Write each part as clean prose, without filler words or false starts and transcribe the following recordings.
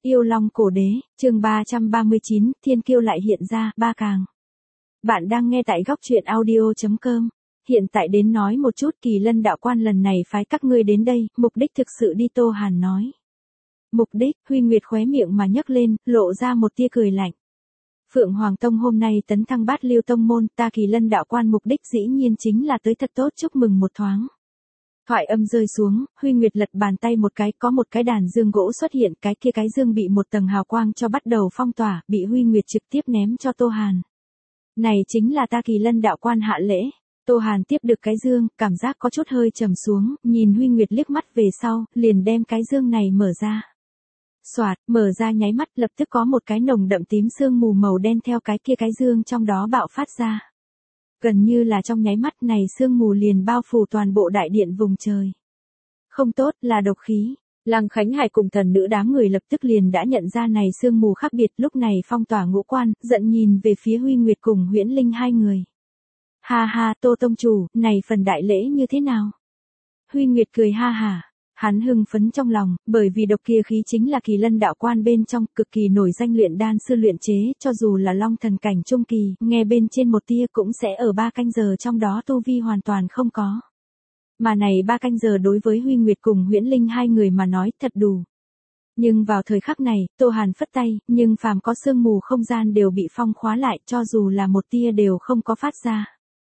Yêu Long Cổ Đế, chương 339, Thiên Kiêu lại hiện ra, ba càng. Bạn đang nghe tại góc truyện audio.com. Hiện tại đến nói một chút Kỳ Lân đạo quan lần này phái các ngươi đến đây, mục đích thực sự đi, Tô Hàn nói. Mục đích, Huy Nguyệt khóe miệng mà nhấc lên, lộ ra một tia cười lạnh. Phượng Hoàng Tông hôm nay tấn thăng bát lưu tông môn, ta Kỳ Lân đạo quan mục đích dĩ nhiên chính là tới thật tốt chúc mừng một thoáng. Thoại âm rơi xuống, Huy Nguyệt lật bàn tay một cái, có một cái đàn dương gỗ xuất hiện, cái kia cái dương bị một tầng hào quang cho bắt đầu phong tỏa, bị Huy Nguyệt trực tiếp ném cho Tô Hàn. Này chính là ta Kỳ Lân đạo quan hạ lễ. Tô Hàn tiếp được cái dương, cảm giác có chút hơi trầm xuống, nhìn Huy Nguyệt liếc mắt về sau, liền đem cái dương này mở ra. Soạt, mở ra nháy mắt lập tức có một cái nồng đậm tím sương mù màu đen theo cái kia cái dương trong đó bạo phát ra. Gần như là trong nháy mắt này sương mù liền bao phủ toàn bộ đại điện vùng trời. Không tốt, là độc khí. Lăng Khánh Hải cùng thần nữ đám người lập tức liền đã nhận ra này sương mù khác biệt, lúc này phong tỏa ngũ quan, giận nhìn về phía Huy Nguyệt cùng Huyễn Linh hai người. Ha ha, Tô tông chủ, này phần đại lễ như thế nào? Huy Nguyệt cười ha hả. Hắn hưng phấn trong lòng, bởi vì độc kia khí chính là Kỳ Lân đạo quan bên trong, cực kỳ nổi danh luyện đan sư luyện chế, cho dù là long thần cảnh trung kỳ, nghe bên trên một tia cũng sẽ ở 3 canh giờ trong đó tu vi hoàn toàn không có. Mà này 3 canh giờ đối với Huy Nguyệt cùng Huyễn Linh hai người mà nói thật đủ. Nhưng vào thời khắc này, Tô Hàn phất tay, nhưng phàm có sương mù không gian đều bị phong khóa lại, cho dù là một tia đều không có phát ra.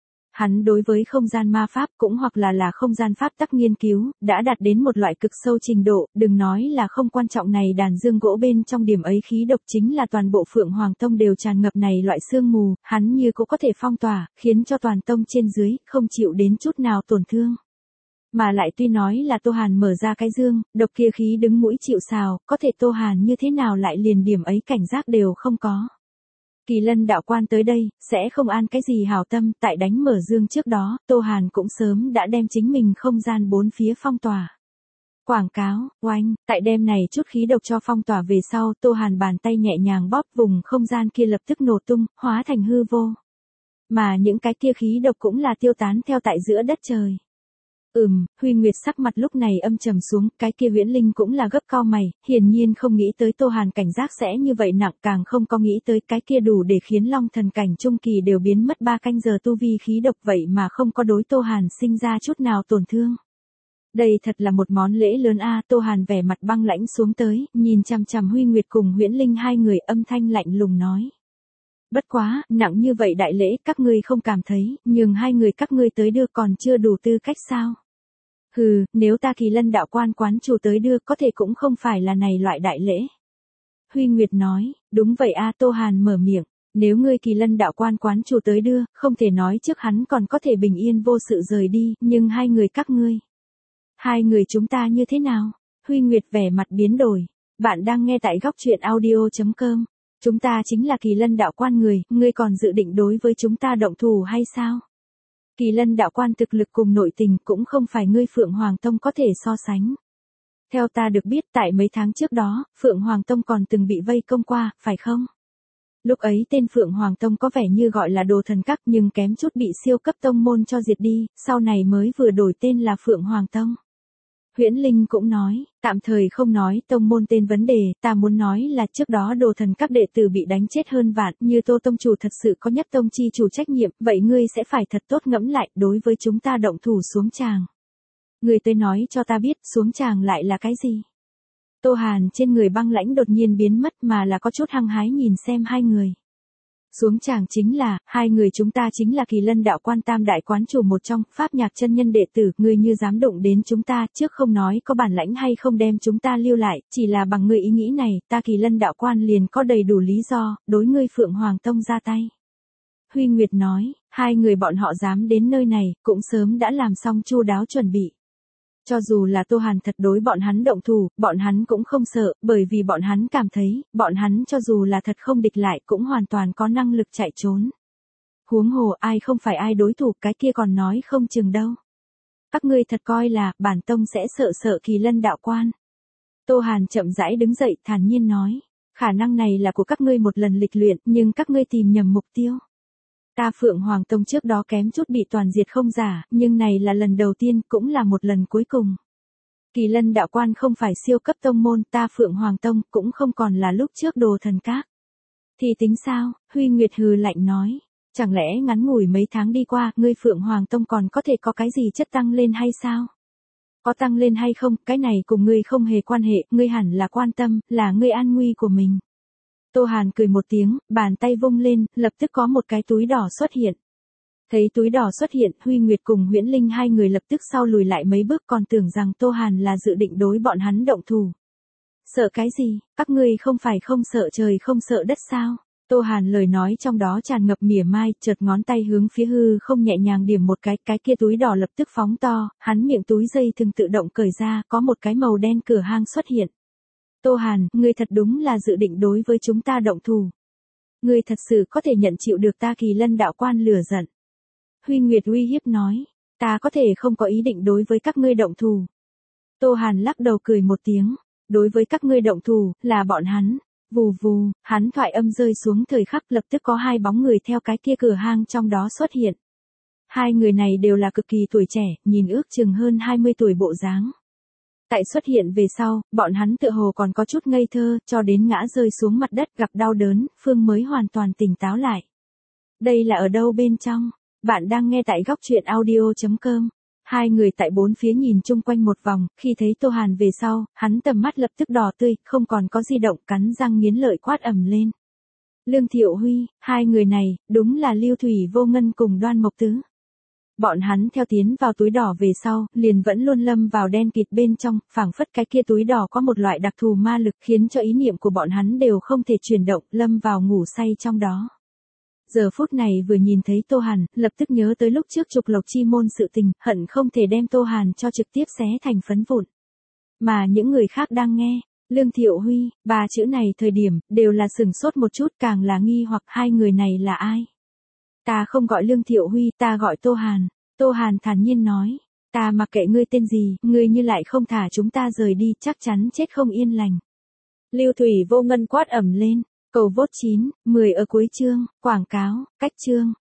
Hắn đối với không gian ma pháp cũng hoặc là không gian pháp tắc nghiên cứu, đã đạt đến một loại cực sâu trình độ, đừng nói là không quan trọng này đàn dương gỗ bên trong điểm ấy khí độc chính là toàn bộ Phượng Hoàng Tông đều tràn ngập này loại sương mù, hắn như cũng có thể phong tỏa, khiến cho toàn tông trên dưới, không chịu đến chút nào tổn thương. Mà lại tuy nói là Tô Hàn mở ra cái dương, độc kia khí đứng mũi chịu sào, có thể Tô Hàn như thế nào lại liền điểm ấy cảnh giác đều không có. Kỳ Lân đạo quan tới đây, sẽ không an cái gì hảo tâm, tại đánh mở dương trước đó, Tô Hàn cũng sớm đã đem chính mình không gian bốn phía phong tỏa. Quảng cáo, oanh, tại đêm này chút khí độc cho phong tỏa về sau, Tô Hàn bàn tay nhẹ nhàng bóp vùng không gian kia lập tức nổ tung, hóa thành hư vô. Mà những cái kia khí độc cũng là tiêu tán theo tại giữa đất trời. Huy Nguyệt sắc mặt lúc này âm trầm xuống, cái kia Huyễn Linh cũng là gấp cau mày, hiển nhiên không nghĩ tới Tô Hàn cảnh giác sẽ như vậy nặng, càng không có nghĩ tới cái kia đủ để khiến long thần cảnh trung kỳ đều biến mất 3 canh giờ tu vi khí độc vậy mà không có đối Tô Hàn sinh ra chút nào tổn thương. Đây thật là một món lễ lớn a. Tô Hàn vẻ mặt băng lãnh xuống tới, nhìn chằm chằm Huy Nguyệt cùng Huyễn Linh hai người, âm thanh lạnh lùng nói. Bất quá, nặng như vậy đại lễ các ngươi không cảm thấy, nhường hai người các ngươi tới đưa còn chưa đủ tư cách sao? Hừ, nếu ta Kỳ Lân đạo quan quán chủ tới đưa có thể cũng không phải là này loại đại lễ. Huy Nguyệt nói, đúng vậy a. Tô Hàn mở miệng, nếu ngươi Kỳ Lân đạo quan quán chủ tới đưa, không thể nói trước hắn còn có thể bình yên vô sự rời đi, nhưng hai người các ngươi. Hai người chúng ta như thế nào? Huy Nguyệt vẻ mặt biến đổi. Bạn đang nghe tại góc truyện audio.com. Chúng ta chính là Kỳ Lân đạo quan người, ngươi còn dự định đối với chúng ta động thủ hay sao? Kỳ Lân đạo quan thực lực cùng nội tình cũng không phải ngươi Phượng Hoàng Tông có thể so sánh. Theo ta được biết tại mấy tháng trước đó, Phượng Hoàng Tông còn từng bị vây công qua, phải không? Lúc ấy tên Phượng Hoàng Tông có vẻ như gọi là Đồ Thần Các nhưng kém chút bị siêu cấp tông môn cho diệt đi, sau này mới vừa đổi tên là Phượng Hoàng Tông. Huyễn Linh cũng nói, tạm thời không nói tông môn tên vấn đề, ta muốn nói là trước đó Đồ Thần các đệ tử bị đánh chết hơn vạn, như Tô tông chủ thật sự có nhất tông chi chủ trách nhiệm, vậy ngươi sẽ phải thật tốt ngẫm lại, đối với chúng ta động thủ xuống tràng. Ngươi tới nói cho ta biết, xuống tràng lại là cái gì? Tô Hàn trên người băng lãnh đột nhiên biến mất mà là có chút hăng hái nhìn xem hai người. Xuống tràng chính là, hai người chúng ta chính là Kỳ Lân đạo quan tam đại quán chủ một trong, Pháp Nhạc chân nhân đệ tử, ngươi như dám động đến chúng ta, trước không nói có bản lãnh hay không đem chúng ta lưu lại, chỉ là bằng ngươi ý nghĩ này, ta Kỳ Lân đạo quan liền có đầy đủ lý do, đối ngươi Phượng Hoàng Tông ra tay. Huy Nguyệt nói, hai người bọn họ dám đến nơi này, cũng sớm đã làm xong chu đáo chuẩn bị. Cho dù là Tô Hàn thật đối bọn hắn động thủ, bọn hắn cũng không sợ, bởi vì bọn hắn cảm thấy, bọn hắn cho dù là thật không địch lại cũng hoàn toàn có năng lực chạy trốn. Huống hồ ai không phải ai đối thủ, cái kia còn nói không chừng đâu. Các ngươi thật coi là, bản tông sẽ sợ Kỳ Lân đạo quan. Tô Hàn chậm rãi đứng dậy, thản nhiên nói, khả năng này là của các ngươi một lần lịch luyện, nhưng các ngươi tìm nhầm mục tiêu. Ta Phượng Hoàng Tông trước đó kém chút bị toàn diệt không giả, nhưng này là lần đầu tiên, cũng là một lần cuối cùng. Kỳ Lân đạo quan không phải siêu cấp tông môn, ta Phượng Hoàng Tông cũng không còn là lúc trước đồ thần các. Thì tính sao? Huy Nguyệt hừ lạnh nói. Chẳng lẽ ngắn ngủi mấy tháng đi qua, ngươi Phượng Hoàng Tông còn có thể có cái gì chất tăng lên hay sao? Có tăng lên hay không, cái này cùng ngươi không hề quan hệ, ngươi hẳn là quan tâm, là ngươi an nguy của mình. Tô Hàn cười một tiếng, bàn tay vung lên, lập tức có một cái túi đỏ xuất hiện. Thấy túi đỏ xuất hiện, Huy Nguyệt cùng Huyễn Linh hai người lập tức sau lùi lại mấy bước, còn tưởng rằng Tô Hàn là dự định đối bọn hắn động thủ. Sợ cái gì, các ngươi không phải không sợ trời không sợ đất sao? Tô Hàn lời nói trong đó tràn ngập mỉa mai, chợt ngón tay hướng phía hư không nhẹ nhàng điểm một cái kia túi đỏ lập tức phóng to, hắn miệng túi dây thừng tự động cởi ra, có một cái màu đen cửa hang xuất hiện. Tô Hàn, ngươi thật đúng là dự định đối với chúng ta động thủ. Ngươi thật sự có thể nhận chịu được ta Kỳ Lân đạo quan lửa giận. Huy Nguyệt uy hiếp nói, ta có thể không có ý định đối với các ngươi động thủ. Tô Hàn lắc đầu cười một tiếng, đối với các ngươi động thủ, là bọn hắn. Vù vù, hắn thoại âm rơi xuống thời khắc lập tức có hai bóng người theo cái kia cửa hang trong đó xuất hiện. Hai người này đều là cực kỳ tuổi trẻ, nhìn ước chừng hơn 20 tuổi bộ dáng. Tại xuất hiện về sau, bọn hắn tựa hồ còn có chút ngây thơ, cho đến ngã rơi xuống mặt đất gặp đau đớn, Phương mới hoàn toàn tỉnh táo lại. Đây là ở đâu bên trong? Bạn đang nghe tại góc truyện audio.com. Hai người tại bốn phía nhìn chung quanh một vòng, khi thấy Tô Hàn về sau, hắn tầm mắt lập tức đỏ tươi, không còn có di động, cắn răng nghiến lợi quát ầm lên. Lương Thiệu Huy, hai người này, đúng là Lưu Thủy Vô Ngân cùng Đoan Mộc Tứ. Bọn hắn theo tiến vào túi đỏ về sau, liền vẫn luôn lâm vào đen kịt bên trong, phảng phất cái kia túi đỏ có một loại đặc thù ma lực khiến cho ý niệm của bọn hắn đều không thể chuyển động, lâm vào ngủ say trong đó. Giờ phút này vừa nhìn thấy Tô Hàn, lập tức nhớ tới lúc trước Trục Lộc Chi môn sự tình, hận không thể đem Tô Hàn cho trực tiếp xé thành phấn vụn. Mà những người khác đang nghe, Lương Thiệu Huy, ba chữ này thời điểm, đều là sửng sốt một chút, càng là nghi hoặc hai người này là ai. Ta không gọi Lương Thiệu Huy, ta gọi Tô Hàn. Tô Hàn thản nhiên nói, ta mặc kệ ngươi tên gì, ngươi như lại không thả chúng ta rời đi, chắc chắn chết không yên lành. Lưu Thủy Vô Ngân quát ầm lên. Cầu vote 9, 10 ở cuối chương, quảng cáo, cách chương.